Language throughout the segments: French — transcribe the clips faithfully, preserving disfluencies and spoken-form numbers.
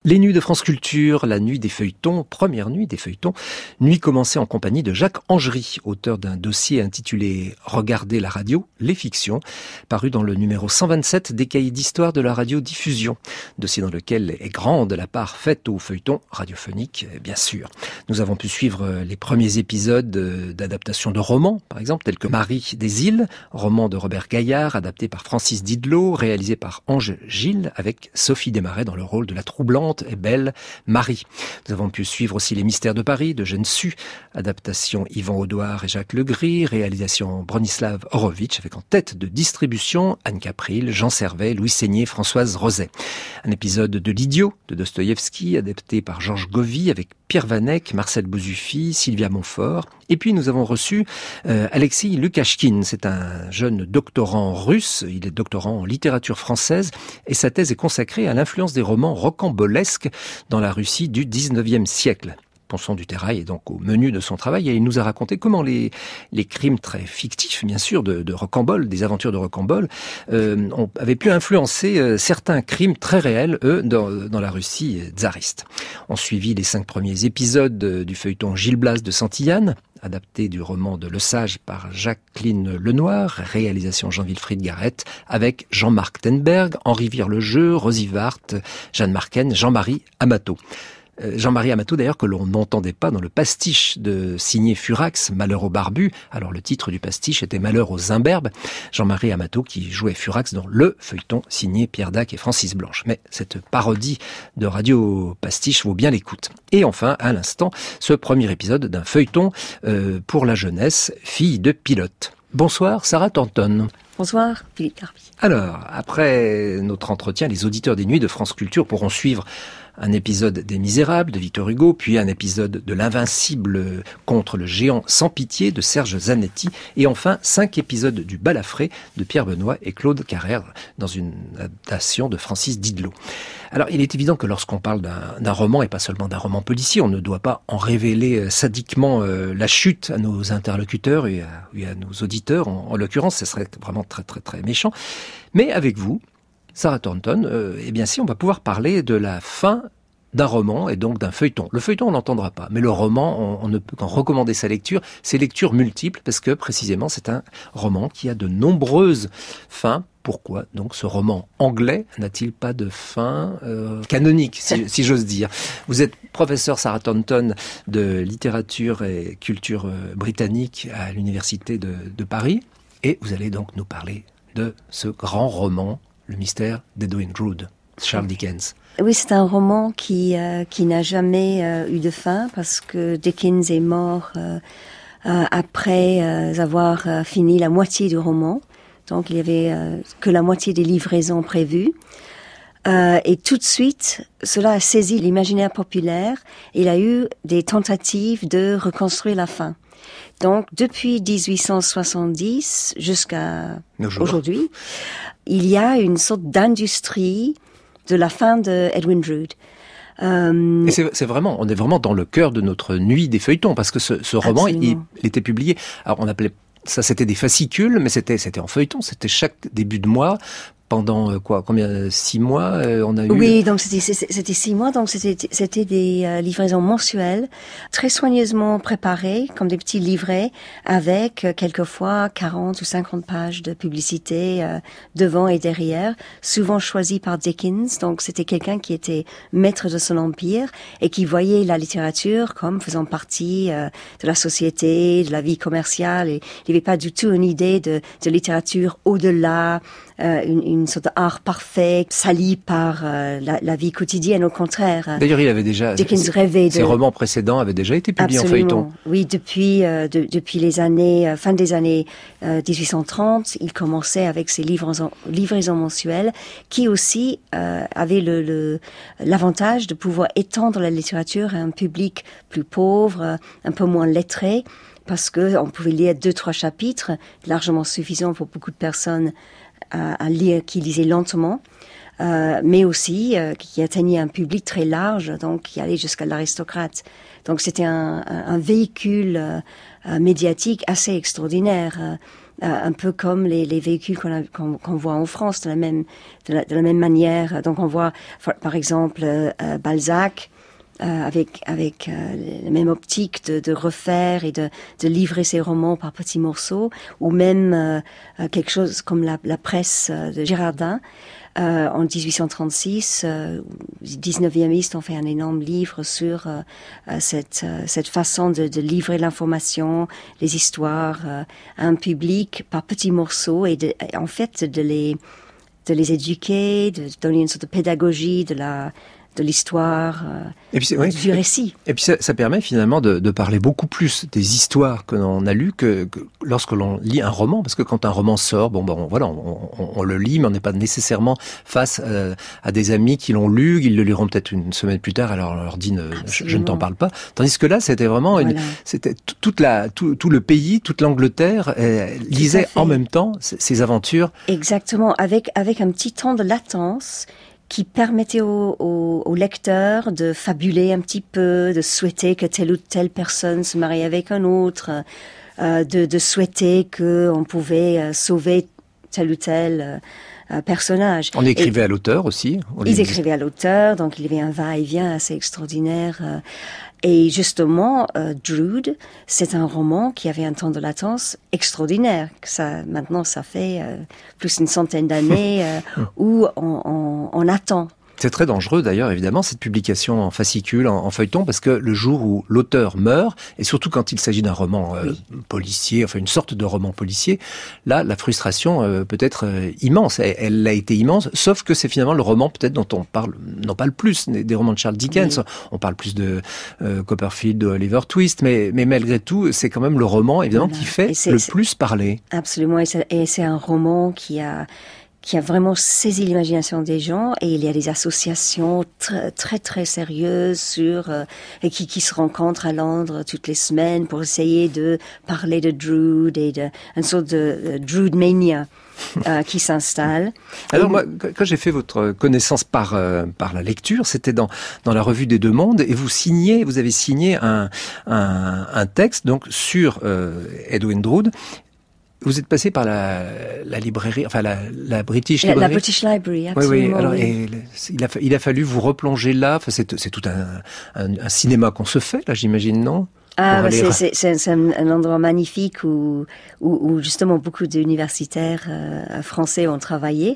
Les nuits de France Culture, la nuit des feuilletons, première nuit des feuilletons, nuit commencée en compagnie de Jacques Angery, auteur d'un dossier intitulé « Regardez la radio, les fictions », paru dans le numéro cent vingt-sept des cahiers d'histoire de la radiodiffusion, dossier dans lequel est grande la part faite aux feuilletons radiophoniques, bien sûr. Nous avons pu suivre les premiers épisodes d'adaptation de romans, par exemple, tels que Marie des îles, roman de Robert Gaillard, adapté par Francis Didlot, réalisé par Ange Gilles, avec Sophie Desmarais dans le rôle de la troublante et belle Marie. Nous avons pu suivre aussi Les Mystères de Paris de Jeanne Su, adaptation Yvan Audouard et Jacques Legris, réalisation Bronislav Horowitz, avec en tête de distribution Anne Capril, Jean Servet, Louis Seigné, Françoise Roset. Un épisode de L'Idiot de Dostoïevski, adapté par Georges Govy, avec Pierre Vanek, Marcel Bouzuffi, Sylvia Montfort. Et puis nous avons reçu euh, Alexis Lukashkin. C'est un jeune doctorant russe. Il est doctorant en littérature française et sa thèse est consacrée à l'influence des romans rocambolesques dans la Russie du dix-neuvième siècle. Ponson du Terrail est donc au menu de son travail et il nous a raconté comment les, les crimes très fictifs, bien sûr, de, de Rocambole, des aventures de Rocambole, euh, ont, avaient pu influencer euh, certains crimes très réels, eux, dans, dans la Russie tsariste. On suivit les cinq premiers épisodes du feuilleton Gilles Blas de Santillane, adapté du roman de Le Sage par Jacqueline Lenoir, réalisation Jean-Wilfried Garrett, avec Jean-Marc Tenberg, Henri Vire-le-Jeu, Rosy Vart, Jeanne Marquen, Jean-Marie Amato. Jean-Marie Amato, d'ailleurs, que l'on n'entendait pas dans le pastiche de signé Furax, Malheur aux barbus. Alors, le titre du pastiche était Malheur aux imberbes. Jean-Marie Amato qui jouait Furax dans le feuilleton signé Pierre Dac et Francis Blanche. Mais cette parodie de radio pastiche vaut bien l'écoute. Et enfin, à l'instant, ce premier épisode d'un feuilleton euh, pour la jeunesse, Fille de pilote. Bonsoir, Sarah Tanton. Bonsoir, Philippe Carpi. Alors, après notre entretien, les auditeurs des Nuits de France Culture pourront suivre un épisode des Misérables de Victor Hugo, puis un épisode de l'Invincible contre le géant sans pitié de Serge Zanetti, et enfin cinq épisodes du Balafré de Pierre Benoît et Claude Carrère dans une adaptation de Francis Didlot. Alors, il est évident que lorsqu'on parle d'un, d'un roman, et pas seulement d'un roman policier, on ne doit pas en révéler sadiquement euh, la chute à nos interlocuteurs et à, et à nos auditeurs. En, en l'occurrence, ce serait vraiment très très très méchant. Mais avec vous, Sarah Tanton, euh, eh bien si, on va pouvoir parler de la fin d'un roman et donc d'un feuilleton. Le feuilleton, on n'entendra pas, mais le roman, on, on ne peut qu'en recommander sa lecture, ses lectures multiples, parce que précisément c'est un roman qui a de nombreuses fins. Pourquoi donc ce roman anglais n'a-t-il pas de fin euh, canonique, si, si j'ose dire? Vous êtes professeur Sarah Tanton de littérature et culture euh, britannique à l'université de, de Paris, et vous allez donc nous parler de ce grand roman, Le mystère d'Edwin Drood, Charles Dickens. Oui, c'est un roman qui euh, qui n'a jamais euh, eu de fin parce que Dickens est mort euh, euh, après euh, avoir euh, fini la moitié du roman. Donc, il y avait euh, que la moitié des livraisons prévues. Euh, et tout de suite, cela a saisi l'imaginaire populaire. Il y a eu des tentatives de reconstruire la fin. Donc, depuis dix-huit cent soixante-dix jusqu'à aujourd'hui, il y a une sorte d'industrie de la fin de Edwin Drood. Euh... Et c'est, c'est vraiment, on est vraiment dans le cœur de notre nuit des feuilletons, parce que ce, ce roman, il, il était publié. Alors, on appelait ça, c'était des fascicules, mais c'était, c'était en feuilleton. C'était chaque début de mois. Pendant quoi, combien, six mois, euh, on a eu. Oui, donc c'était c'était six mois, donc c'était c'était des euh, livraisons mensuelles, très soigneusement préparées, comme des petits livrets, avec euh, quelquefois quarante ou cinquante pages de publicité euh, devant et derrière, souvent choisies par Dickens. Donc c'était quelqu'un qui était maître de son empire et qui voyait la littérature comme faisant partie euh, de la société, de la vie commerciale. Et il n'y avait pas du tout une idée de, de littérature au-delà. Euh, une, une sorte d'art parfait, sali par euh, la, la vie quotidienne, au contraire. D'ailleurs, il avait déjà... Dickens rêvait de... Ses romans précédents avaient déjà été publiés Absolument. en feuilleton. Oui, depuis euh, de, depuis les années, euh, fin des années euh, dix-huit cent trente, il commençait avec ses livraisons, livraisons mensuelles, qui aussi euh, avaient le, le, l'avantage de pouvoir étendre la littérature à un public plus pauvre, euh, un peu moins lettré, parce que on pouvait lire deux, trois chapitres, largement suffisant pour beaucoup de personnes à, à lire, qui lisaient lentement, euh, mais aussi euh, qui atteignait un public très large, donc qui allait jusqu'à l'aristocrate. Donc c'était un, un, un véhicule euh, médiatique assez extraordinaire. un peu comme les, les véhicules qu'on, a, qu'on, qu'on voit en France, de la même, de la, de la même manière. Donc on voit, par exemple, euh, Balzac, Euh, avec avec euh, la même optique de, de refaire et de, de livrer ses romans par petits morceaux, ou même euh, quelque chose comme la, la presse de Girardin. Euh, en dix-huit cent trente-six, euh, dix-neuviémistes ont fait un énorme livre sur euh, cette euh, cette façon de, de livrer l'information, les histoires euh, à un public par petits morceaux, et de, en fait de les de les éduquer, de donner une sorte de pédagogie de la de l'histoire, euh, et puis oui, du récit. Et puis ça, ça permet finalement de, de parler beaucoup plus des histoires que l'on a lues que, que lorsque l'on lit un roman, parce que quand un roman sort, bon, bon voilà, on, on, on le lit, mais on n'est pas nécessairement face euh, à des amis qui l'ont lu, ils le liront peut-être une semaine plus tard, alors on leur dit ne, je, je ne t'en parle pas. Tandis que là, c'était vraiment voilà. une, c'était toute la, tout, tout le pays, toute l'Angleterre euh, lisait en même temps ces aventures. Exactement, avec avec un petit temps de latence qui permettait aux, aux, aux lecteurs de fabuler un petit peu, de souhaiter que telle ou telle personne se marie avec un autre, euh, de, de souhaiter qu'on pouvait euh, sauver tel ou tel euh, personnage. On écrivait et à l'auteur aussi. Ils écrivaient à l'auteur, donc il y avait un va-et-vient assez extraordinaire. Euh, Et justement, euh, Drood, c'est un roman qui avait un temps de latence extraordinaire. Ça, maintenant, ça fait euh, plus d'une centaine d'années euh, où on, on, on attend. C'est très dangereux d'ailleurs, évidemment, cette publication en fascicule, en, en feuilleton, parce que le jour où l'auteur meurt, et surtout quand il s'agit d'un roman euh, oui. policier, enfin une sorte de roman policier, là, la frustration euh, peut être euh, immense. Elle, elle a été immense, sauf que c'est finalement le roman peut-être dont on parle, non pas le plus, des, des romans de Charles Dickens. Oui. On parle plus de euh, Copperfield, de Oliver Twist, mais, mais malgré tout, c'est quand même le roman, évidemment, voilà. qui fait le plus parler. Absolument, et c'est, et c'est un roman qui a... qui a vraiment saisi l'imagination des gens, et il y a des associations très très, très sérieuses sur euh, et qui, qui se rencontrent à Londres toutes les semaines pour essayer de parler de Drood et de une sorte de, de Drood mania euh, qui s'installe. Alors et... moi, quand j'ai fait votre connaissance par euh, par la lecture, c'était dans dans la revue des Deux Mondes, et vous signez, vous avez signé un un, un texte donc sur euh, Edwin Drood. Vous êtes passé par la, la librairie, enfin la, la British la, Library. La British Library, absolument. Oui, oui. Alors, oui. Et, il, a, il a fallu vous replonger là. Enfin, c'est, c'est tout un, un, un cinéma qu'on se fait, là, j'imagine, non? Ah, bah c'est, c'est, c'est, c'est un endroit magnifique où, où, où justement beaucoup d'universitaires euh, français ont travaillé.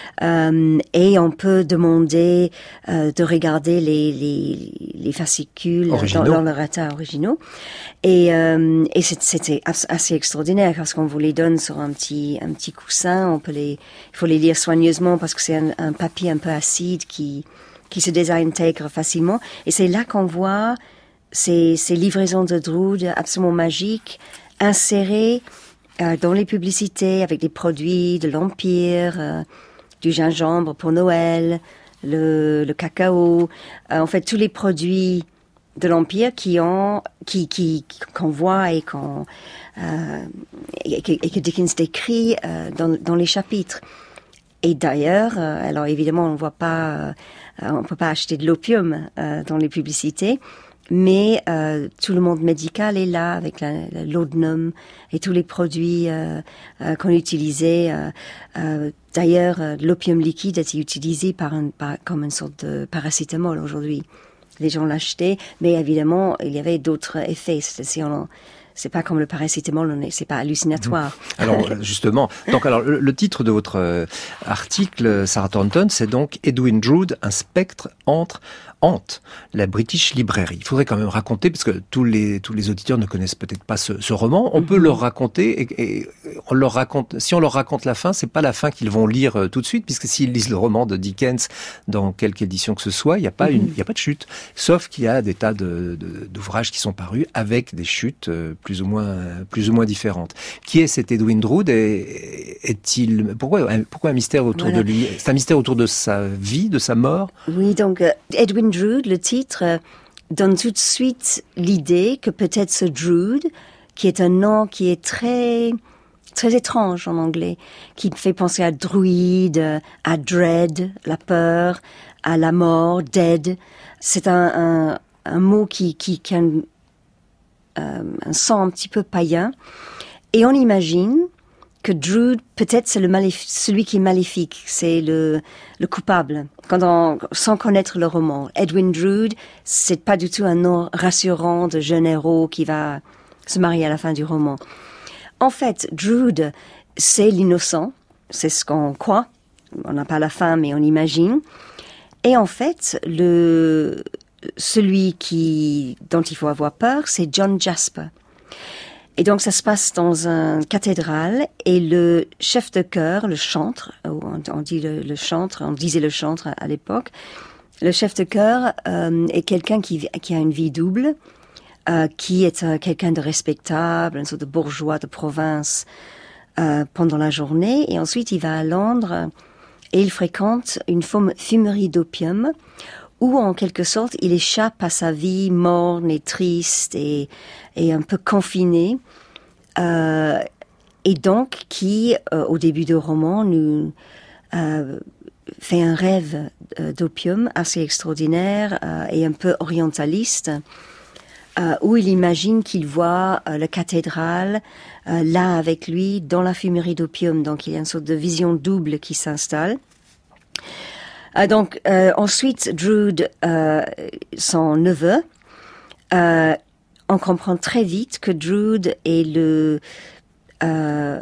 Euh, et on peut demander euh, de regarder les, les, les fascicules dans, dans leur état originaux. Et, euh, et c'était assez extraordinaire parce qu'on vous les donne sur un petit, un petit coussin. On peut les, il faut les lire soigneusement parce que c'est un, un papier un peu acide qui, qui se désintègre facilement. Et c'est là qu'on voit Ces, ces livraisons de Drood absolument magiques, insérées euh, dans les publicités avec des produits de l'Empire, euh, du gingembre pour Noël, le, le cacao, euh, en fait tous les produits de l'Empire qui ont, qui, qui, qu'on voit et qu'on, euh, et, que, et que Dickens décrit euh, dans, dans les chapitres. Et d'ailleurs, euh, alors évidemment on ne voit pas, euh, on peut pas acheter de l'opium euh, dans les publicités. Mais euh, tout le monde médical est là avec la, la laudanum et tous les produits euh, euh, qu'on utilisait. Euh, euh, d'ailleurs, euh, l'opium liquide était utilisé par un, par, comme une sorte de paracétamol aujourd'hui. Les gens l'achetaient, mais évidemment, il y avait d'autres effets. C'est, si on, c'est pas comme le paracétamol, on est, c'est pas hallucinatoire. Alors justement, donc alors le, le titre de votre euh, article, Sarah Thornton, c'est donc Edwin Drood, un spectre entre hante la British Library. Il faudrait quand même raconter, parce que tous les tous les auditeurs ne connaissent peut-être pas ce, ce roman. On mm-hmm. peut leur raconter, et, et on leur raconte. Si on leur raconte la fin, c'est pas la fin qu'ils vont lire euh, tout de suite, puisque s'ils lisent le roman de Dickens dans quelque édition que ce soit, il y a pas mm-hmm. une, il y a pas de chute. Sauf qu'il y a des tas de, de d'ouvrages qui sont parus avec des chutes euh, plus ou moins plus ou moins différentes. Qui est cet Edwin Drood? Et est-il pourquoi pourquoi un mystère autour voilà. de lui? C'est un mystère autour de sa vie, de sa mort. Oui, donc euh, Edwin Drood, le titre, euh, donne tout de suite l'idée que peut-être ce Drood, qui est un nom qui est très très étrange en anglais, qui fait penser à druide, à dread, la peur, à la mort, dead. C'est un, un, un mot qui, qui, qui a un, euh, un son un petit peu païen. Et on imagine que Drood, peut-être c'est le maléf- celui qui est maléfique, c'est le, le coupable. Quand on, sans connaître le roman, Edwin Drood, c'est pas du tout un nom rassurant de jeune héros qui va se marier à la fin du roman. En fait, Drood, c'est l'innocent, c'est ce qu'on croit. On n'a pas la fin, mais on imagine. Et en fait, le, celui qui, dont il faut avoir peur, c'est John Jasper. Et donc, ça se passe dans une cathédrale et le chef de chœur, le chantre, on, on dit le, le chantre, on disait le chantre à, à l'époque, le chef de chœur euh, est quelqu'un qui, qui a une vie double, euh, qui est euh, quelqu'un de respectable, une sorte de bourgeois de province euh, pendant la journée. Et ensuite, il va à Londres et il fréquente une fumerie d'opium où, en quelque sorte, il échappe à sa vie morne et triste et, et un peu confinée. Euh, et donc, qui, euh, au début du roman, nous euh, fait un rêve euh, d'opium assez extraordinaire euh, et un peu orientaliste, euh, où il imagine qu'il voit euh, la cathédrale euh, là avec lui dans la fumerie d'opium. Donc, il y a une sorte de vision double qui s'installe. Euh, donc, euh, ensuite, Drood, euh, son neveu, euh, on comprend très vite que Drood est le euh,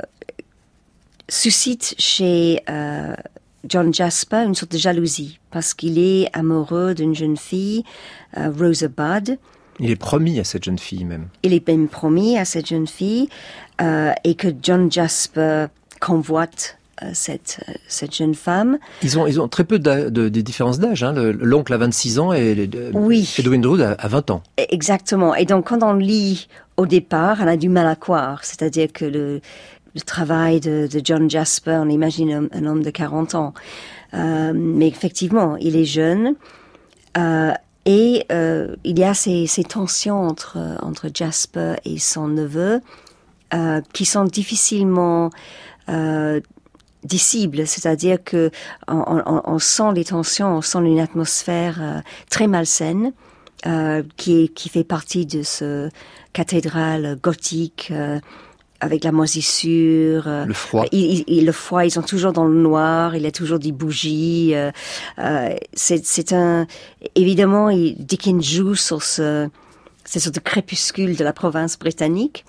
suscite chez euh, John Jasper une sorte de jalousie parce qu'il est amoureux d'une jeune fille, euh, Rosa Budd. Il est promis à cette jeune fille même. Il est même promis à cette jeune fille euh, et que John Jasper convoite cette cette jeune femme. Ils ont ils ont très peu de, de, de différence d'âge. Hein. Le, l'oncle a vingt-six ans et le, oui. Edwin Drood a, a vingt ans. Exactement. Et donc quand on lit au départ, on a du mal à croire. C'est-à-dire que le le travail de, de John Jasper, on imagine un, un homme de quarante ans. Euh, mais effectivement, il est jeune. Euh, et euh, il y a ces, ces tensions entre entre Jasper et son neveu euh, qui sont difficilement euh, dissibles, c'est-à-dire que on, on, on sent les tensions, on sent une atmosphère euh, très malsaine euh, qui est, qui fait partie de ce cathédrale gothique euh, avec la moisissure, euh, le froid. Il, il, le froid, ils sont toujours dans le noir, il y a toujours des bougies. Euh, euh, c'est, c'est un évidemment, il, Dickens joue sur ce, cette sorte de crépuscule de la province britannique,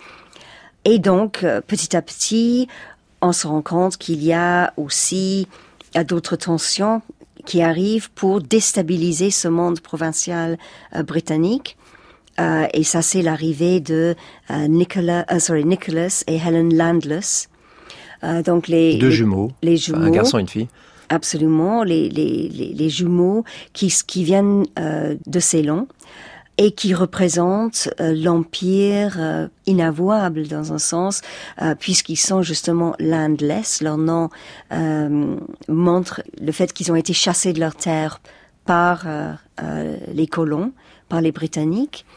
et donc euh, petit à petit, on se rend compte qu'il y a aussi euh, d'autres tensions qui arrivent pour déstabiliser ce monde provincial euh, britannique. Euh, et ça, c'est l'arrivée de euh, Nicola, uh, sorry, Nicholas et Helen Landless. Euh, donc les deux les, jumeaux, les jumeaux, un garçon et une fille. Absolument, les les les, les jumeaux qui qui viennent euh, de Ceylan et qui représentent euh, l'empire euh, inavouable dans un sens, euh, puisqu'ils sont justement landless. Leur nom euh, montre le fait qu'ils ont été chassés de leur terre par euh, euh, les colons, par les Britanniques,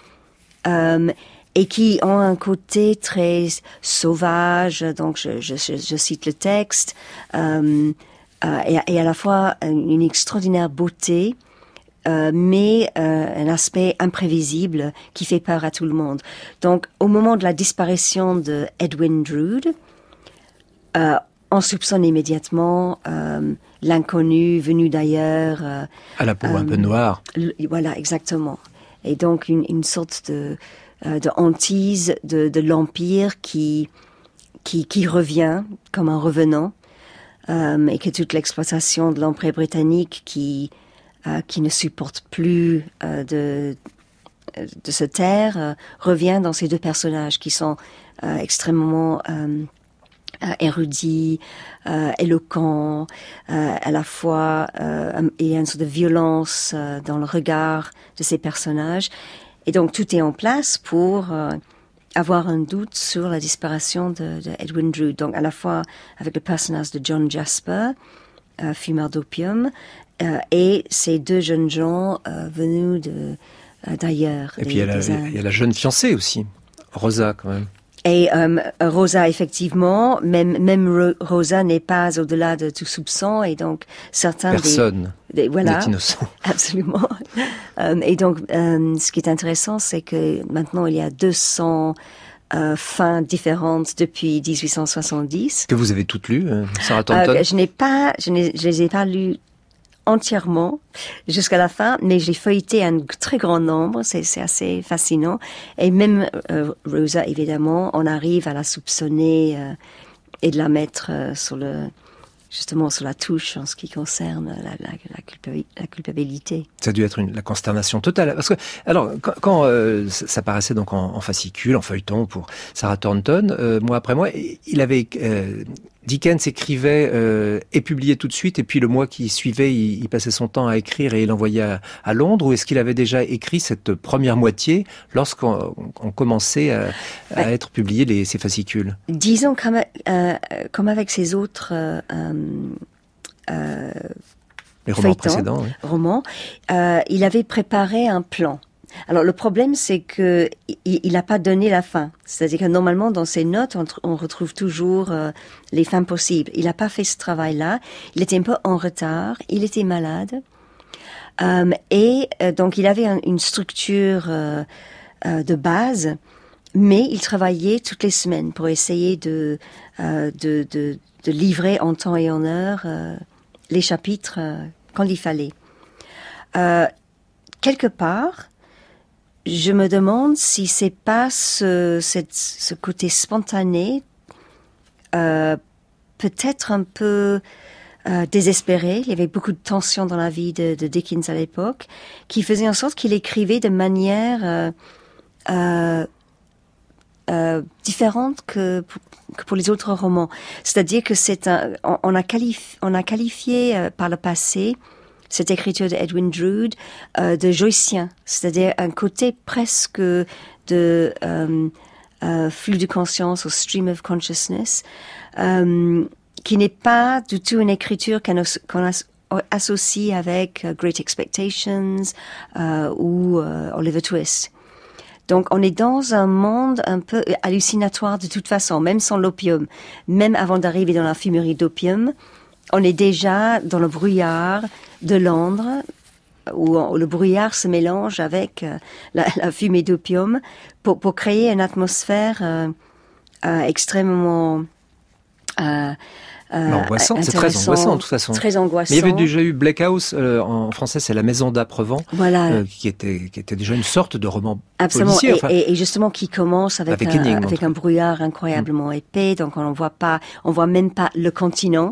euh, et qui ont un côté très sauvage. Donc, je, je, je cite le texte, euh, euh, et, et à la fois une extraordinaire beauté. Euh, mais euh, un aspect imprévisible qui fait peur à tout le monde. Donc, au moment de la disparition de Edwin Drood, euh, on soupçonne immédiatement euh, l'inconnu venu d'ailleurs. Euh, à la peau euh, un peu noire. Le, voilà, exactement. Et donc, une, une sorte de, euh, de hantise de, de l'Empire qui, qui, qui revient comme un revenant, euh, et que toute l'exploitation de l'Empire britannique qui... Euh, qui ne supporte plus euh, de, de se taire, euh, revient dans ces deux personnages qui sont euh, extrêmement euh, euh, érudits, euh, éloquents, euh, à la fois euh, il y a une sorte de violence euh, dans le regard de ces personnages. Et donc tout est en place pour euh, avoir un doute sur la disparition de, de Edwin Drood. Donc à la fois avec le personnage de John Jasper, euh, fumeur d'opium, Euh, et ces deux jeunes gens euh, venus de, euh, d'ailleurs. Et des, puis il y, a la, il y a la jeune fiancée aussi, Rosa quand même. Et euh, Rosa, effectivement, même, même Ro- Rosa n'est pas au-delà de tout soupçon, et donc certains Personne des, des voilà, n'est innocent. Absolument. euh, et donc, euh, ce qui est intéressant, c'est que maintenant il y a deux cents euh, fins différentes depuis dix-huit cent soixante-dix. Que vous avez toutes lues, euh, Sarah Thornton? euh, Je n'ai pas, je ne les ai pas lues entièrement jusqu'à la fin, mais j'ai feuilleté un très grand nombre, c'est, c'est assez fascinant. Et même euh, Rosa, évidemment, on arrive à la soupçonner euh, et de la mettre euh, sur le, justement sur la touche en ce qui concerne la, la, la, culpabi- la culpabilité. Ça a dû être une, la consternation totale. Parce que, alors, quand, quand euh, ça paraissait donc en, en fascicule, en feuilleton pour Sarah Thornton, euh, mois après mois, il avait... Euh, Dickens écrivait euh, et publiait tout de suite, et puis le mois qui suivait, il, il passait son temps à écrire et il l'envoyait à, à Londres, ou est-ce qu'il avait déjà écrit cette première moitié lorsqu'on on commençait à, à ouais. être publiés les, ces fascicules? Disons comme, euh, comme avec ses autres euh, euh, les romans précédents, oui. romans, euh, il avait préparé un plan. Alors le problème, c'est que il n'a pas donné la fin. C'est-à-dire que normalement, dans ses notes, on, on retrouve toujours euh, les fins possibles. Il n'a pas fait ce travail-là. Il était un peu en retard. Il était malade. Euh, et euh, donc, il avait un, une structure euh, euh, de base, mais il travaillait toutes les semaines pour essayer de, euh, de, de, de livrer en temps et en heure euh, les chapitres euh, quand il fallait. Euh, quelque part, je me demande si c'est pas ce, cette, ce côté spontané, euh, peut-être un peu euh, désespéré. Il y avait beaucoup de tension dans la vie de, de Dickens à l'époque, qui faisait en sorte qu'il écrivait de manière euh, euh, euh, différente que pour, que pour les autres romans. C'est-à-dire que c'est un, on, on a qualifié, on a qualifié euh, par le passé cette écriture de Edwin Drood euh, de joycien, c'est-à-dire un côté presque de euh, euh, flux de conscience ou stream of consciousness, euh, qui n'est pas du tout une écriture qu'on, qu'on as, associe avec uh, Great Expectations euh, ou euh, Oliver Twist. Donc, on est dans un monde un peu hallucinatoire de toute façon, même sans l'opium, même avant d'arriver dans la fumerie d'opium. On est déjà dans le brouillard de Londres, où, on, où le brouillard se mélange avec euh, la, la fumée d'opium pour, pour créer une atmosphère euh, euh, extrêmement euh, euh, angoissante. C'est très angoissant de toute façon. Très angoissant. Mais il y avait déjà eu Bleak House, euh, en français c'est La Maison d'Aprevent, voilà. euh, qui était qui était déjà une sorte de roman Absolument. policier. Et, enfin, et, et justement qui commence avec, avec, un, énigme, avec un brouillard incroyablement mmh. épais, donc on ne voit pas, on voit même pas le continent.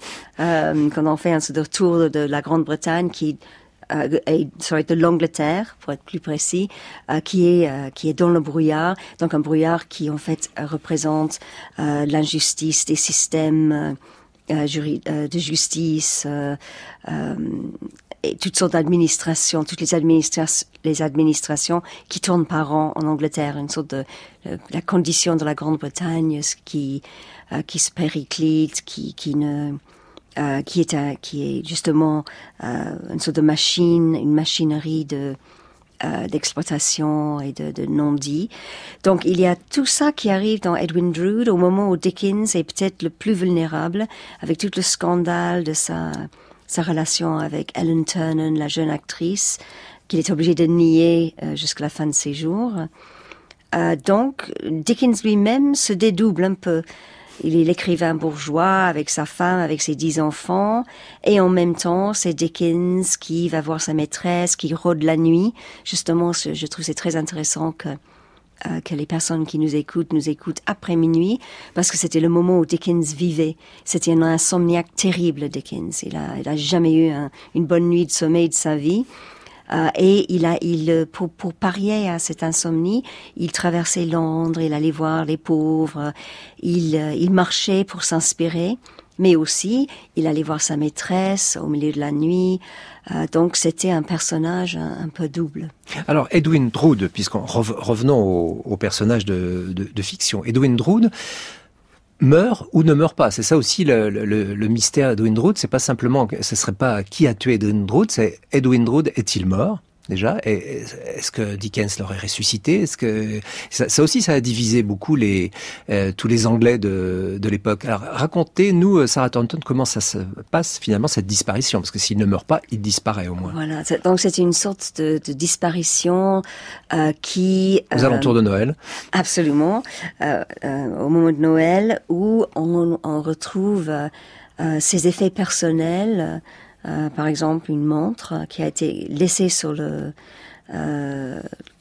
Euh, quand on fait un tour de, de la Grande-Bretagne, qui euh, est, sorry, de l'Angleterre, pour être plus précis, euh, qui est euh, qui est dans le brouillard, donc un brouillard qui en fait euh, représente euh, l'injustice des systèmes euh, juri- euh, de justice euh, euh, et toutes sortes d'administrations, toutes les administrations, les administrations qui tournent par an en Angleterre, une sorte de euh, la condition de la Grande-Bretagne, ce qui euh, qui se périclite, qui qui ne Euh, qui est un, qui est justement euh, une sorte de machine, une machinerie de euh, d'exploitation et de, de non-dit. Donc il y a tout ça qui arrive dans Edwin Drood au moment où Dickens est peut-être le plus vulnérable, avec tout le scandale de sa sa relation avec Ellen Ternan, la jeune actrice, qu'il est obligé de nier euh, jusqu'à la fin de ses jours. Euh, donc Dickens lui-même se dédouble un peu. Il est l'écrivain bourgeois avec sa femme, avec ses dix enfants, et en même temps, c'est Dickens qui va voir sa maîtresse, qui rôde la nuit. Justement, je trouve c'est très intéressant que euh, que les personnes qui nous écoutent nous écoutent après minuit, parce que c'était le moment où Dickens vivait. C'était un insomniaque terrible, Dickens. Il a, il a jamais eu un, une bonne nuit de sommeil de sa vie. Euh, et il a, il, pour, pour parier à cette insomnie, il traversait Londres, il allait voir les pauvres, il, il marchait pour s'inspirer, mais aussi, il allait voir sa maîtresse au milieu de la nuit. Euh, donc, c'était un personnage un, un peu double. Alors, Edwin Drood, puisqu'on revenons au, au personnage de, de, de fiction, Edwin Drood meurt ou ne meurt pas. C'est ça aussi le, le, le mystère d'Edwin Drood. C'est pas simplement, ce serait pas qui a tué Edwin Drood, c'est Edwin Drood est-il mort? déjà. Et, est-ce que Dickens l'aurait ressuscité? Est-ce que ça, ça aussi, ça a divisé beaucoup les euh, tous les Anglais de, de l'époque. Alors, racontez-nous, Sarah Thornton, comment ça se passe finalement cette disparition, parce que s'il ne meurt pas, il disparaît au moins. Voilà. Donc c'est une sorte de, de disparition euh, qui aux euh, alentours de Noël. Absolument, euh, euh, au moment de Noël, où on, on retrouve euh, euh, ses effets personnels. Euh, par exemple, une montre qui a été laissée sur le euh,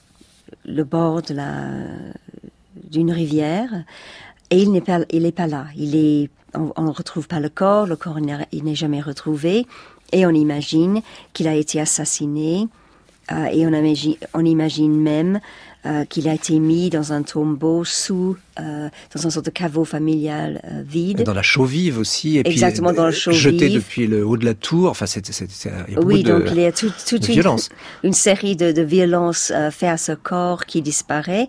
le bord de la d'une rivière, et il n'est pas il n'est pas là. Il est on ne retrouve pas le corps, le corps il n'est jamais retrouvé, et on imagine qu'il a été assassiné, euh, et on imagine on imagine même Euh, qu'il a été mis dans un tombeau sous, euh, dans une sorte de caveau familial euh, vide. Dans la chaux vive aussi, et exactement puis dans la chaux jeté vive. Depuis le haut de la tour. Enfin, c'est, c'est, c'est, il y a beaucoup oui, de, donc il y a tout, toute une, violence. une, une série de, de violences euh, faites à ce corps qui disparaît,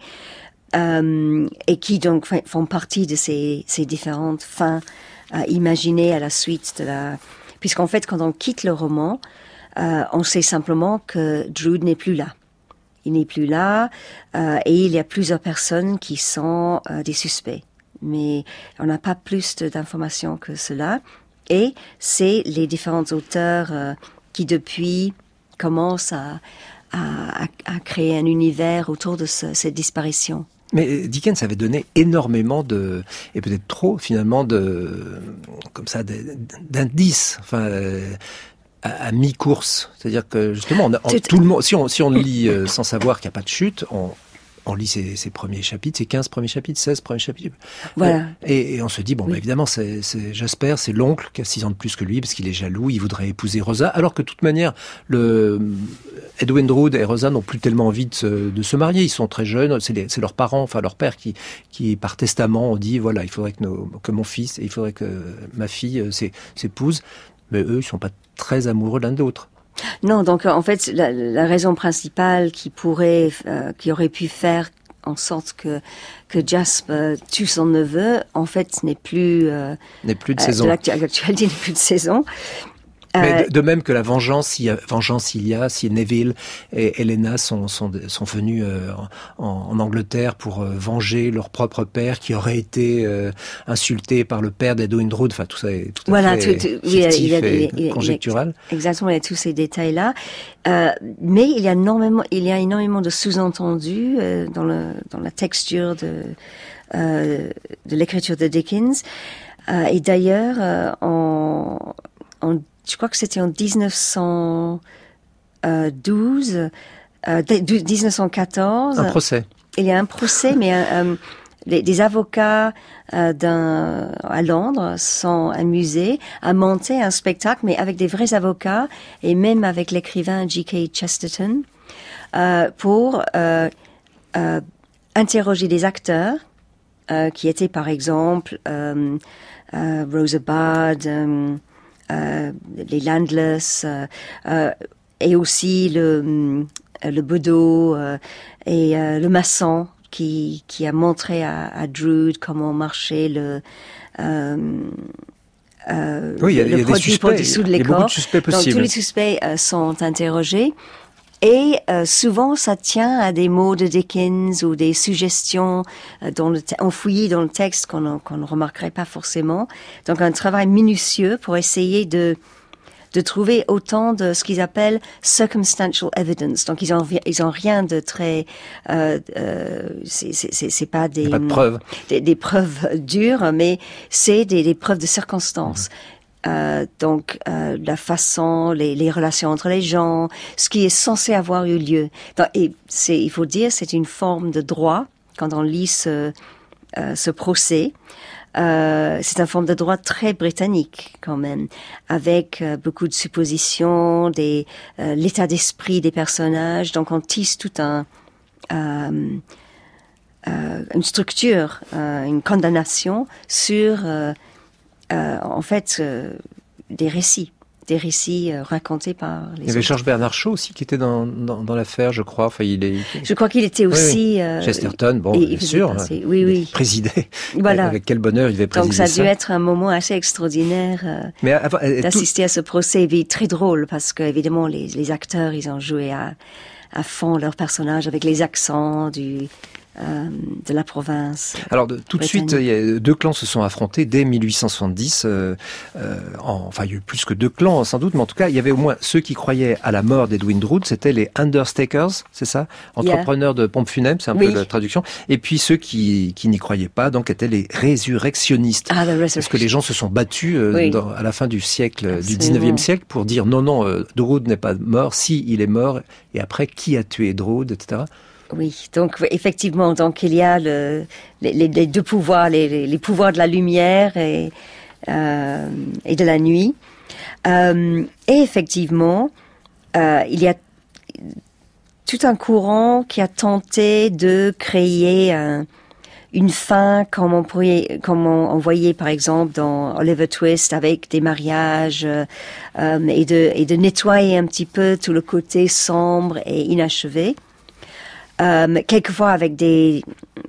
euh, et qui donc font partie de ces, ces différentes fins euh, imaginées à la suite de la. Puisqu'en fait, quand on quitte le roman, euh, on sait simplement que Drood n'est plus là. Il n'est plus là, euh, et il y a plusieurs personnes qui sont euh, des suspects. Mais on n'a pas plus de, d'informations que cela. Et c'est les différents auteurs euh, qui, depuis, commencent à, à, à créer un univers autour de ce, cette disparition. Mais Dickens avait donné énormément de, et peut-être trop finalement, de, comme ça, d'indices. Enfin, euh, à, à mi-course, c'est-à-dire que justement, on a, on, tout le monde, si on si on lit euh, sans savoir qu'il n'y a pas de chute, on on lit ses, ses premiers chapitres, ses quinze premiers chapitres, seize premiers chapitres. Voilà. Et, et on se dit, bon, oui. bah, évidemment, c'est, c'est Jasper, c'est l'oncle qui a six ans de plus que lui, parce qu'il est jaloux, il voudrait épouser Rosa, alors que de toute manière, le Edwin Drood et Rosa n'ont plus tellement envie de se, de se marier, ils sont très jeunes, c'est, les, c'est leurs parents, enfin leur père qui, qui par testament, ont dit, voilà, il faudrait que, nos, que mon fils, et il faudrait que ma fille s'épouse, mais eux, ils sont pas très amoureux l'un de l'autre. Non, donc en fait, la, la raison principale qui pourrait, euh, qui aurait pu faire en sorte que que Jasper tue son neveu, en fait, n'est plus euh, n'est plus de euh, saison. De l'actualité n'est plus de saison. Mais de, de même que la vengeance, il y a, vengeance il y a, si Neville et Helena sont, sont, sont venus euh, en, en Angleterre pour euh, venger leur propre père qui aurait été euh, insulté par le père d'Edwin Drood, enfin tout ça est tout à voilà, fait tout, tout, fictif oui, il y a, et il y a, conjectural. Il y a, exactement, il y a tous ces détails-là. Euh, mais il y a énormément, il y a énormément de sous-entendus euh, dans, le, dans la texture de, euh, de l'écriture de Dickens. Euh, et d'ailleurs, euh, en, en je crois que c'était en dix-neuf cent douze, euh, dix-neuf cent quatorze. Un procès. Il y a un procès, mais euh, les, des avocats euh, d'un, à Londres sont amusés à monter un spectacle, mais avec des vrais avocats, et même avec l'écrivain G K Chesterton, euh, pour euh, euh, interroger des acteurs, euh, qui étaient par exemple euh, euh, Rosa Bard, euh, Euh, les Landless, euh, euh, et aussi le, le bedeau euh, et euh, le maçon qui, qui a montré à, à Drood comment marchait le, euh, euh, oui, il y a, le il y a produit des suspects, pour dissoudre les corps. Il y a beaucoup de suspects possibles. Donc tous les suspects euh, sont interrogés. Et euh, souvent, ça tient à des mots de Dickens ou des suggestions euh, dans le te- enfouies dans le texte qu'on, qu'on ne remarquerait pas forcément. Donc, un travail minutieux pour essayer de de trouver autant de ce qu'ils appellent circumstantial evidence. Donc, ils ont ils ont rien de très euh, euh, c'est, c'est c'est pas des pas de preuves. Des, des preuves dures, mais c'est des, des preuves de circonstances. Mmh. Euh, donc euh, la façon, les, les relations entre les gens, ce qui est censé avoir eu lieu. Donc, et c'est, il faut dire, c'est une forme de droit quand on lit ce, euh, ce procès. Euh, c'est une forme de droit très britannique quand même, avec euh, beaucoup de suppositions, des, euh, l'état d'esprit des personnages. Donc on tisse tout un euh, euh, une structure, euh, une condamnation sur euh, Euh, en fait, euh, des récits. des récits euh, racontés par les Il y avait autres. Georges Bernard Shaw aussi qui était dans, dans, dans l'affaire, je crois. Enfin, il est. Je crois qu'il était aussi. Oui, oui. Euh, Chesterton, bon, il, bien il sûr. Passer. Oui, oui. Présidait. Voilà. Avec quel bonheur il devait présider ça. Donc ça a dû être un moment assez extraordinaire euh, Mais avant, d'assister tout... à ce procès. Et très drôle parce que évidemment les, les acteurs ils ont joué à, à fond leur personnage avec les accents du. Euh, de la province. Alors de, tout de suite, il y a, deux clans se sont affrontés dès mille huit cent soixante-dix. Euh, euh, en, enfin, il y a eu plus que deux clans sans doute, mais en tout cas, il y avait au moins ceux qui croyaient à la mort d'Edwin Drood, c'était les understakers, c'est ça, entrepreneurs yeah. de pompes funèbres, c'est un oui. peu la traduction. Et puis ceux qui, qui n'y croyaient pas, donc étaient les résurrectionnistes, ah, parce que les gens se sont battus euh, oui. dans, à la fin du siècle, Absolument. du dix-neuvième siècle, pour dire non, non, euh, Drood n'est pas mort, si il est mort, et après qui a tué Drood, et cetera. Oui, donc effectivement, donc il y a le, les, les deux pouvoirs, les, les pouvoirs de la lumière et, euh, et de la nuit. Euh, et effectivement, euh, il y a tout un courant qui a tenté de créer un, une fin comme on pourrait, comme on, on voyait par exemple dans Oliver Twist avec des mariages euh, et de et de nettoyer un petit peu tout le côté sombre et inachevé. Euh, quelquefois avec des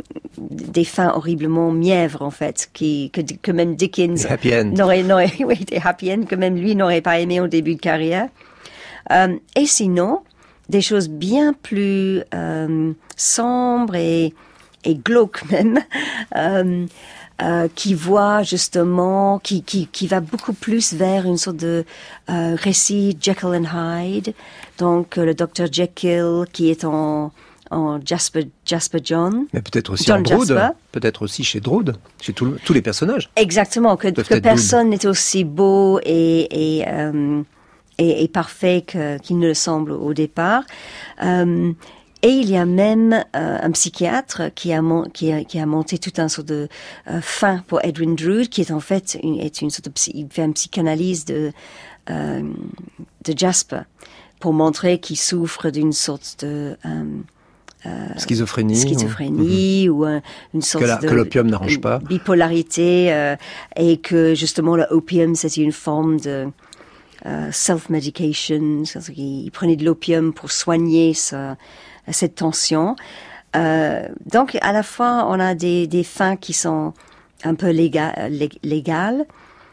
des fins horriblement mièvres en fait, qui que, que même Dickens n'aurait n'aurait oui des happy end que même lui n'aurait pas aimé au début de carrière. Euh, et sinon des choses bien plus euh, sombres et et glauques même, euh, euh, qui voit justement, qui qui qui va beaucoup plus vers une sorte de euh, récit Jekyll and Hyde, donc euh, le docteur Jekyll qui est en en Jasper, Jasper John. Mais peut-être aussi John en Drood, Jasper. peut-être aussi chez Drood, chez tout, tous les personnages. Exactement, que, que personne n'est aussi beau et, et, euh, et, et parfait que, qu'il ne le semble au départ. Euh, et il y a même euh, un psychiatre qui a, mon, qui, a, qui a monté tout un sort de euh, fin pour Edwin Drood, qui est en fait une, est une sorte de, il fait une psychanalyse de, euh, de Jasper pour montrer qu'il souffre d'une sorte de euh, Euh, schizophrénie, schizophrénie ou, ou un, une sorte que, la, de que l'opium n'arrange pas, bipolarité euh, et que justement l'opium c'était une forme de euh, self-medication, il prenait de l'opium pour soigner ce, cette tension. Euh, donc à la fois on a des, des fins qui sont un peu léga, lég, légales.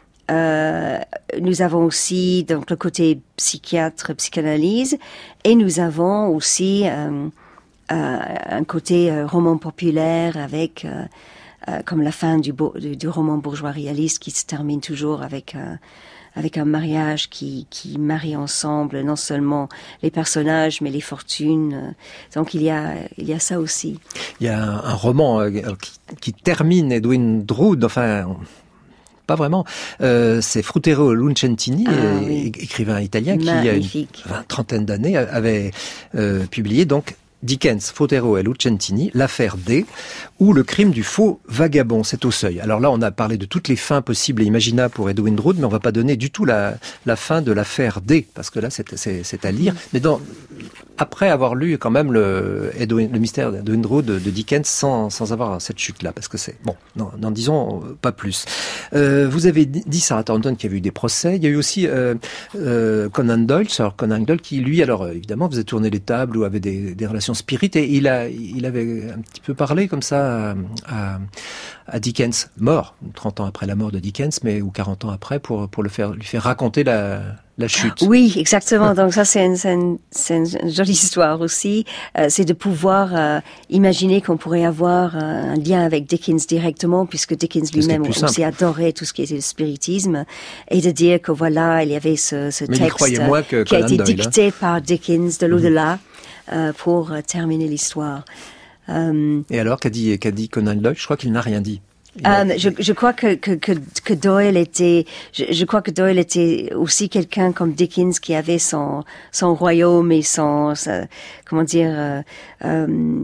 Euh, nous avons aussi donc le côté psychiatre, psychanalyse, et nous avons aussi euh, Euh, un côté euh, roman populaire avec euh, euh, comme la fin du, beau, du, du roman bourgeois réaliste qui se termine toujours avec euh, avec un mariage qui qui marie ensemble non seulement les personnages mais les fortunes. Donc il y a il y a ça aussi. Il y a un, un roman euh, qui, qui termine Edwin Drood, enfin pas vraiment. Euh, c'est Fruttero Lucentini, ah, euh, oui. écrivain italien Magnifique. qui, il y a une trentaine d'années, avait euh, publié donc Dickens, Fruttero et Lucentini, l'affaire D, ou le crime du faux vagabond, c'est au seuil. Alors là, on a parlé de toutes les fins possibles et imaginables pour Edwin Drood, mais on va pas donner du tout la, la fin de l'affaire D, parce que là, c'est, c'est, c'est à lire. Mais dans, après avoir lu quand même le, Edwin, le mystère d'Edwin Drood de, de Dickens sans, sans avoir cette chute-là, parce que c'est, bon, non, n'en disons pas plus. Euh, vous avez dit, Sarah Thornton, qu'il y a eu des procès. Il y a eu aussi euh, euh, Conan Doyle, Sir Conan Doyle, qui lui, alors évidemment, faisait tourner les tables ou avait des, des relations spirites, et il a, il avait un petit peu parlé comme ça à, à, à Dickens, mort, trente ans après la mort de Dickens, mais ou quarante ans après, pour, pour le faire, lui faire raconter la, la chute. Oui, exactement. Donc ça, c'est une, c'est une, c'est une jolie histoire aussi. Euh, c'est de pouvoir euh, imaginer qu'on pourrait avoir un lien avec Dickens directement, puisque Dickens lui-même aussi adorait tout ce qui était le spiritisme, et de dire que voilà, il y avait ce, ce texte que qui a été Doyle, dicté hein. par Dickens de l'au-delà mm-hmm. euh, pour euh, terminer l'histoire. Euh, et alors, qu'a dit, qu'a dit Conan Doyle? Je crois qu'il n'a rien dit. Um, je, je crois que, que, que, que Doyle était, je, je crois que Doyle était aussi quelqu'un comme Dickens qui avait son, son royaume et son, sa, comment dire, euh, euh,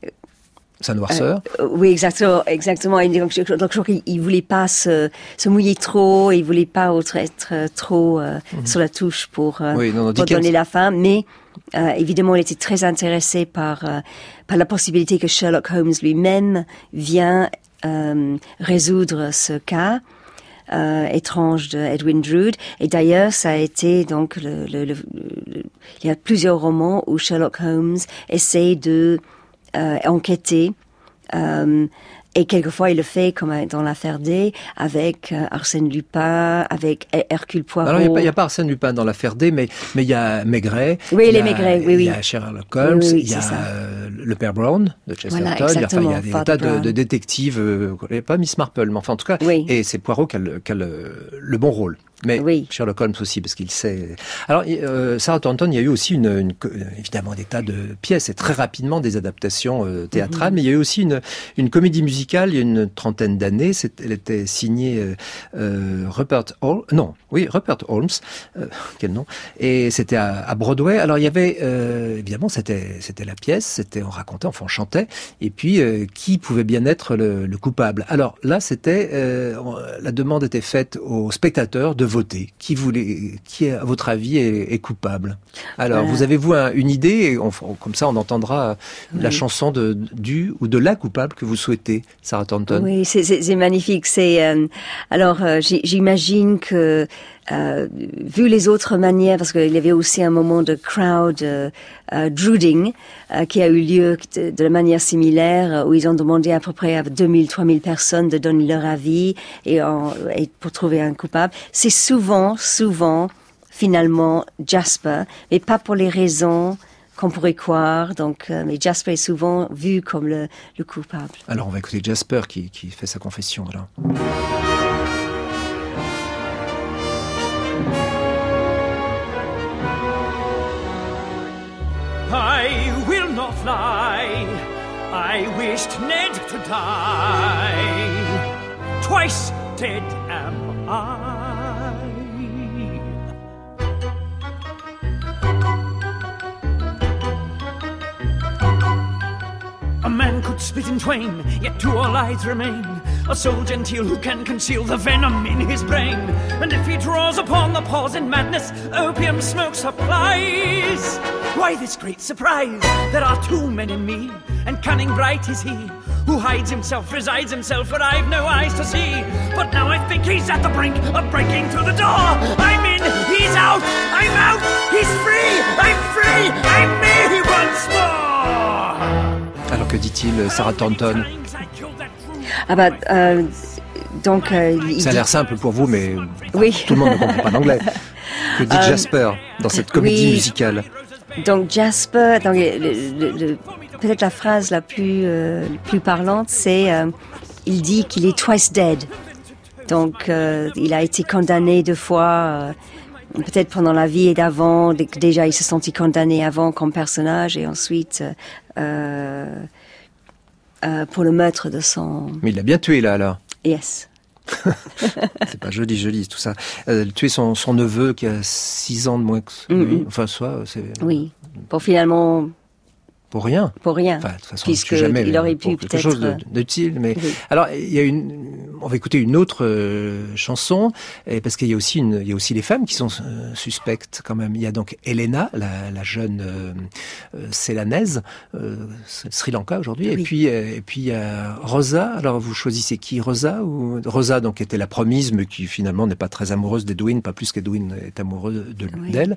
sa noirceur. Euh, oui, exactement, exactement. Et donc, je, donc, je crois qu'il voulait pas se, se mouiller trop, il voulait pas être, être trop euh, mm-hmm. sur la touche pour, euh, oui, non, non, pour donner la fin, mais euh, évidemment, il était très intéressé par, euh, par la possibilité que Sherlock Holmes lui-même vient Euh, résoudre ce cas euh, étrange de Edwin Drood. Et d'ailleurs, ça a été donc le, le, le, le il y a plusieurs romans où Sherlock Holmes essaie de euh, enquêter. Euh, Et quelquefois, il le fait, comme dans l'affaire D, avec euh, Arsène Lupin, avec Hercule Poirot. Alors, il n'y a, a pas Arsène Lupin dans l'affaire D, mais mais il y a Maigret. Oui, les Maigret, oui, oui. Il y a Sherlock Holmes, oui, oui, il y a euh, le père Brown de Chesterton. Voilà, exactement. Il y a, enfin, il y a des tas de, de détectives. Euh, il n'y a pas Miss Marple, mais enfin, en tout cas, oui. Et c'est Poirot qui a le, qui a le, le bon rôle. Mais oui. Sherlock Holmes aussi, parce qu'il sait... Alors, euh, Sarah Thornton, il y a eu aussi, une, une, évidemment, des tas de pièces et très rapidement des adaptations euh, théâtrales, mm-hmm. mais il y a eu aussi une, une comédie musicale il y a une trentaine d'années. C'est, elle était signée euh, euh, Rupert Holmes... Non, oui, Rupert Holmes. Euh, quel nom. Et c'était à, à Broadway. Alors, il y avait... Euh, évidemment, c'était, c'était la pièce, c'était, on racontait, enfin, on chantait. Et puis, euh, qui pouvait bien être le, le coupable? Alors là, c'était... Euh, la demande était faite aux spectateurs de voter. Qui voulait, qui à votre avis est, est coupable? Alors, voilà. Vous avez-vous un, une idée? Et on, comme ça, on entendra oui. la chanson de du ou de la coupable que vous souhaitez, Sarah Thornton. Oui, c'est, c'est, c'est magnifique. C'est euh, alors euh, j'imagine que euh, vu les autres manières, parce qu'il y avait aussi un moment de crowd euh, euh, drooding euh, qui a eu lieu de, de la manière similaire, où ils ont demandé à peu près à deux mille, trois mille personnes de donner leur avis et, en, et pour trouver un coupable. C'est souvent, souvent, finalement, Jasper, mais pas pour les raisons qu'on pourrait croire. Donc, euh, mais Jasper est souvent vu comme le, le coupable. Alors, on va écouter Jasper qui, qui fait sa confession, alors. I will not fly. I wished Ned to die. Twice dead am I. A man could split in twain, yet two all lives remain. A soul genteel who can conceal the venom in his brain. And if he draws upon the pause in madness, opium smoke supplies. Why this great surprise? There are two men in me, and cunning bright is he, who hides himself, resides himself where I've no eyes to see. But now I think he's at the brink of breaking through the door. I'm in, he's out, I'm out, he's free, I'm free, I'm me once more. Alors que dit-il, Sarah Thornton? Ah bah, euh, donc... Euh, ça a dit... l'air simple pour vous, mais oui. Tout le monde ne comprend pas l'anglais. Que dit euh, Jasper dans cette comédie oui. musicale? Donc Jasper, donc, le, le, le, peut-être la phrase la plus, euh, plus parlante, c'est euh, il dit qu'il est twice dead. Donc euh, il a été condamné deux fois, euh, peut-être pendant la vie et d'avant. Déjà il se sentit condamné avant comme personnage et ensuite euh, euh, pour le meurtre de son... Mais il l'a bien tué là alors. Yes. C'est pas joli, joli tout ça. Euh, tuer son, son neveu qui a six ans de moins que lui. Mm-hmm. Enfin, soit c'est. Oui. Pour finalement. Pour rien. Pour rien. Enfin, de toute façon, puisque jamais, il aurait pu quelque peut-être chose de, d'utile. Mais oui. Alors, il y a une. On va écouter une autre euh, chanson, et parce qu'il y a aussi une, il y a aussi les femmes qui sont euh, suspectes quand même. Il y a donc Elena, la, la jeune euh, euh, célanaise, euh, Sri Lanka aujourd'hui, oui. et puis euh, et puis il y a Rosa. Alors vous choisissez qui, Rosa ou Rosa donc était la promise, mais qui finalement n'est pas très amoureuse d'Edwin, pas plus qu'Edwin est amoureux de, oui. d'elle.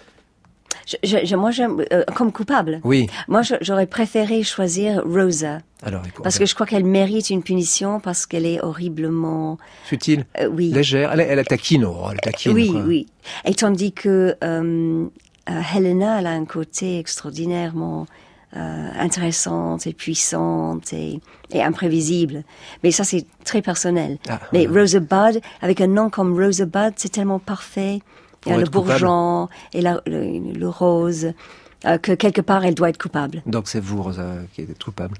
Je, je, moi, j'aime euh, comme coupable. Oui. Moi, je, j'aurais préféré choisir Rosa. Alors, parce que je crois qu'elle mérite une punition parce qu'elle est horriblement futile, euh, oui, légère. Elle, elle taquine, oh, elle taquine. Oui, quoi. oui. Et tandis que euh, euh, Helena, elle a un côté extraordinairement euh, intéressante et puissante et, et imprévisible. Mais ça, c'est très personnel. Ah, Mais ouais. Rosebud, avec un nom comme Rosebud, c'est tellement parfait. Il y a le bourgeon et la, le, le rose, euh, que quelque part elle doit être coupable. Donc c'est vous, Rosa, qui êtes coupable.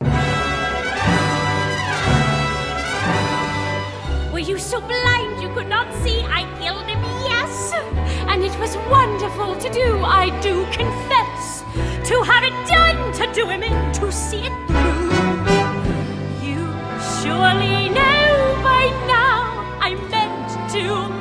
Were you so blind you could not see I killed him? Yes, and it was wonderful to do, I do confess. To have it done, to do him in, to see it through. You surely know by now I meant to.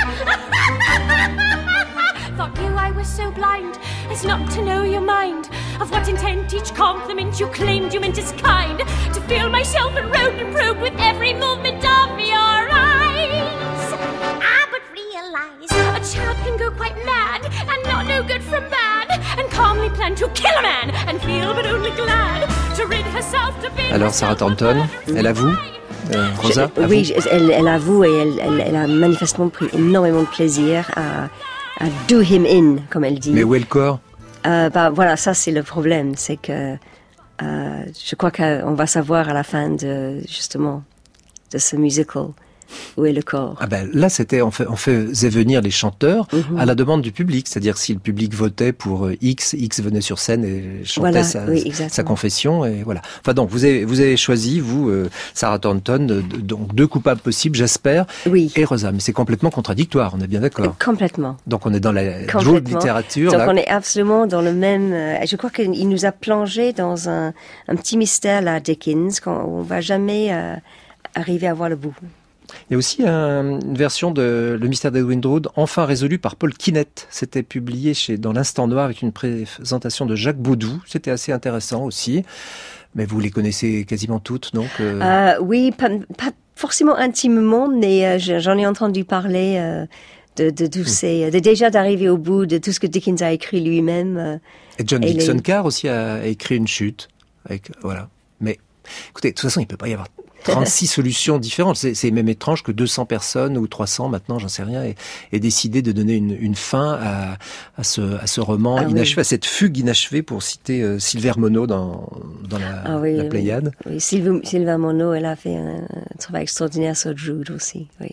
Thought you I was so blind as not to know your mind. of what intent each compliment you claimed you meant as kind, to feel myself enrobed and probed with every movement of your eyes. Ah, but realize a child can go quite mad and not know good from bad, and calmly plan to kill a man and feel but only glad to rid herself to be. Alors Sarah Thornton, elle avoue euh, Rosa, je, oui, elle, elle avoue et elle, elle, elle a manifestement pris énormément de plaisir à, à do him in, comme elle dit. Mais où est le corps? euh, bah, Voilà, ça c'est le problème, c'est que euh, je crois qu'on va savoir à la fin de, justement, de ce musical. Où est le corps? Ah ben là, c'était on, fait, on faisait venir les chanteurs mm-hmm. à la demande du public, c'est-à-dire si le public votait pour X, X venait sur scène et chantait voilà, sa, oui, sa confession et voilà. Enfin donc vous avez vous avez choisi vous euh, Sarah Thornton, de, donc deux coupables possibles, j'espère, oui. et Rosa, mais c'est complètement contradictoire, on est bien d'accord. Complètement. Donc on est dans la drôle de littérature. Donc là. on est absolument dans le même. Euh, je crois qu'il nous a plongé dans un, un petit mystère là, Dickens, qu'on va jamais euh, arriver à voir le bout. Il y a aussi un, une version de Le mystère d'Edwin Drood, enfin résolu par Paul Quinet. C'était publié chez, dans l'Instant Noir avec une présentation de Jacques Baudou. C'était assez intéressant aussi. Mais vous les connaissez quasiment toutes, donc euh... Euh, Oui, pas, pas forcément intimement, mais euh, j'en ai entendu parler euh, de, de tous ces... De déjà d'arriver au bout de tout ce que Dickens a écrit lui-même. Euh, et John et Dixon les... Carr aussi a écrit Une chute. Avec, voilà. Mais écoutez, de toute façon, il ne peut pas y avoir trente-six solutions différentes. C'est, c'est même étrange que deux cents personnes ou trois cents, maintenant, j'en sais rien, aient, aient décidé de donner une, une fin à, à, ce, à ce roman ah, inachevé, oui. à cette fugue inachevée, pour citer euh, Sylvère Monod dans, dans la, ah, oui, la Pléiade. Oui, oui. Sylvie, Sylvère Monod, elle a fait un, un travail extraordinaire sur Drood aussi. Oui.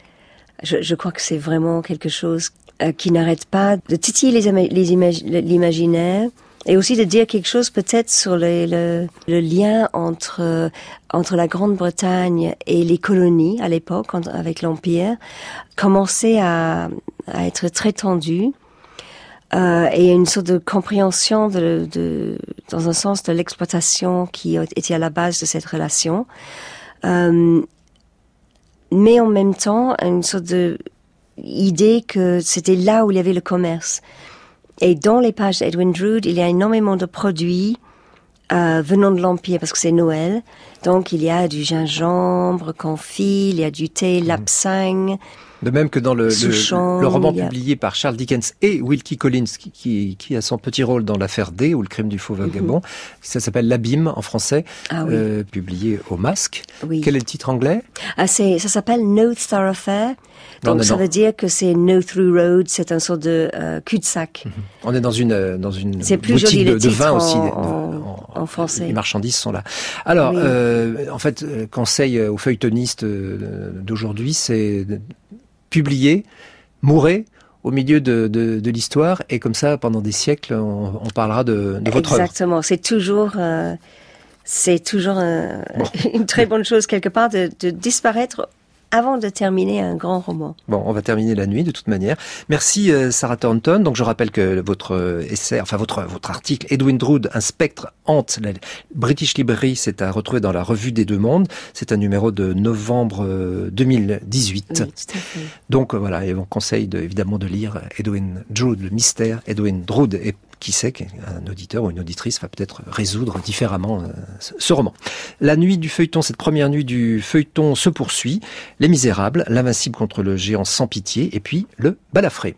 Je, je crois que c'est vraiment quelque chose euh, qui n'arrête pas de titiller les, les imag- l'imaginaire. Et aussi de dire quelque chose peut-être sur le, le, le lien entre, euh, entre la Grande-Bretagne et les colonies à l'époque, en, avec l'Empire, commençait à, à être très tendu. Euh, et une sorte de compréhension de, de, dans un sens de l'exploitation qui était à la base de cette relation. Euh, mais en même temps, une sorte de idée que c'était là où il y avait le commerce. Et dans les pages d'Edwin Drood, il y a énormément de produits euh, venant de l'Empire, parce que c'est Noël. Donc, il y a du gingembre confit, il y a du thé lapsang. De même que dans le, le, le roman a... publié par Charles Dickens et Wilkie Collins, qui, qui, qui a son petit rôle dans l'affaire D, ou le crime du faux vagabond. Mm-hmm. Ça s'appelle L'Abîme, en français, ah, oui. euh, publié au Masque. Oui. Quel est le titre anglais? ah, c'est, Ça s'appelle No Thoroughfare. Donc, non, ça non. veut dire que c'est No Through Road, c'est un sort de euh, cul-de-sac. Mm-hmm. On est dans une, dans une c'est plus boutique joli, de, le de vin en, aussi. En, en, en français. Les marchandises sont là. Alors, oui. euh, en fait, conseil aux feuilletonistes d'aujourd'hui, c'est publier, mourir au milieu de, de, de l'histoire, et comme ça, pendant des siècles, on, on parlera de, de votre œuvre. Exactement. C'est toujours, euh, c'est toujours un, bon. une très bonne chose quelque part de, de disparaître avant de terminer un grand roman. Bon, on va terminer la nuit de toute manière. Merci euh, Sarah Thornton. Donc je rappelle que votre euh, essai, enfin votre votre article Edwin Drood, un spectre hante la British Library, c'est à retrouver dans la Revue des Deux Mondes. C'est un numéro de novembre euh, deux mille dix-huit. Oui, tout à fait. Donc euh, voilà, et on conseille de, évidemment de lire Edwin Drood, le mystère. Edwin Drood, et qui sait qu'un auditeur ou une auditrice va peut-être résoudre différemment euh, ce roman. La nuit du feuilleton, cette première nuit du feuilleton se poursuit. Les Misérables, L'Invincible contre le géant sans pitié, et puis le Balafré.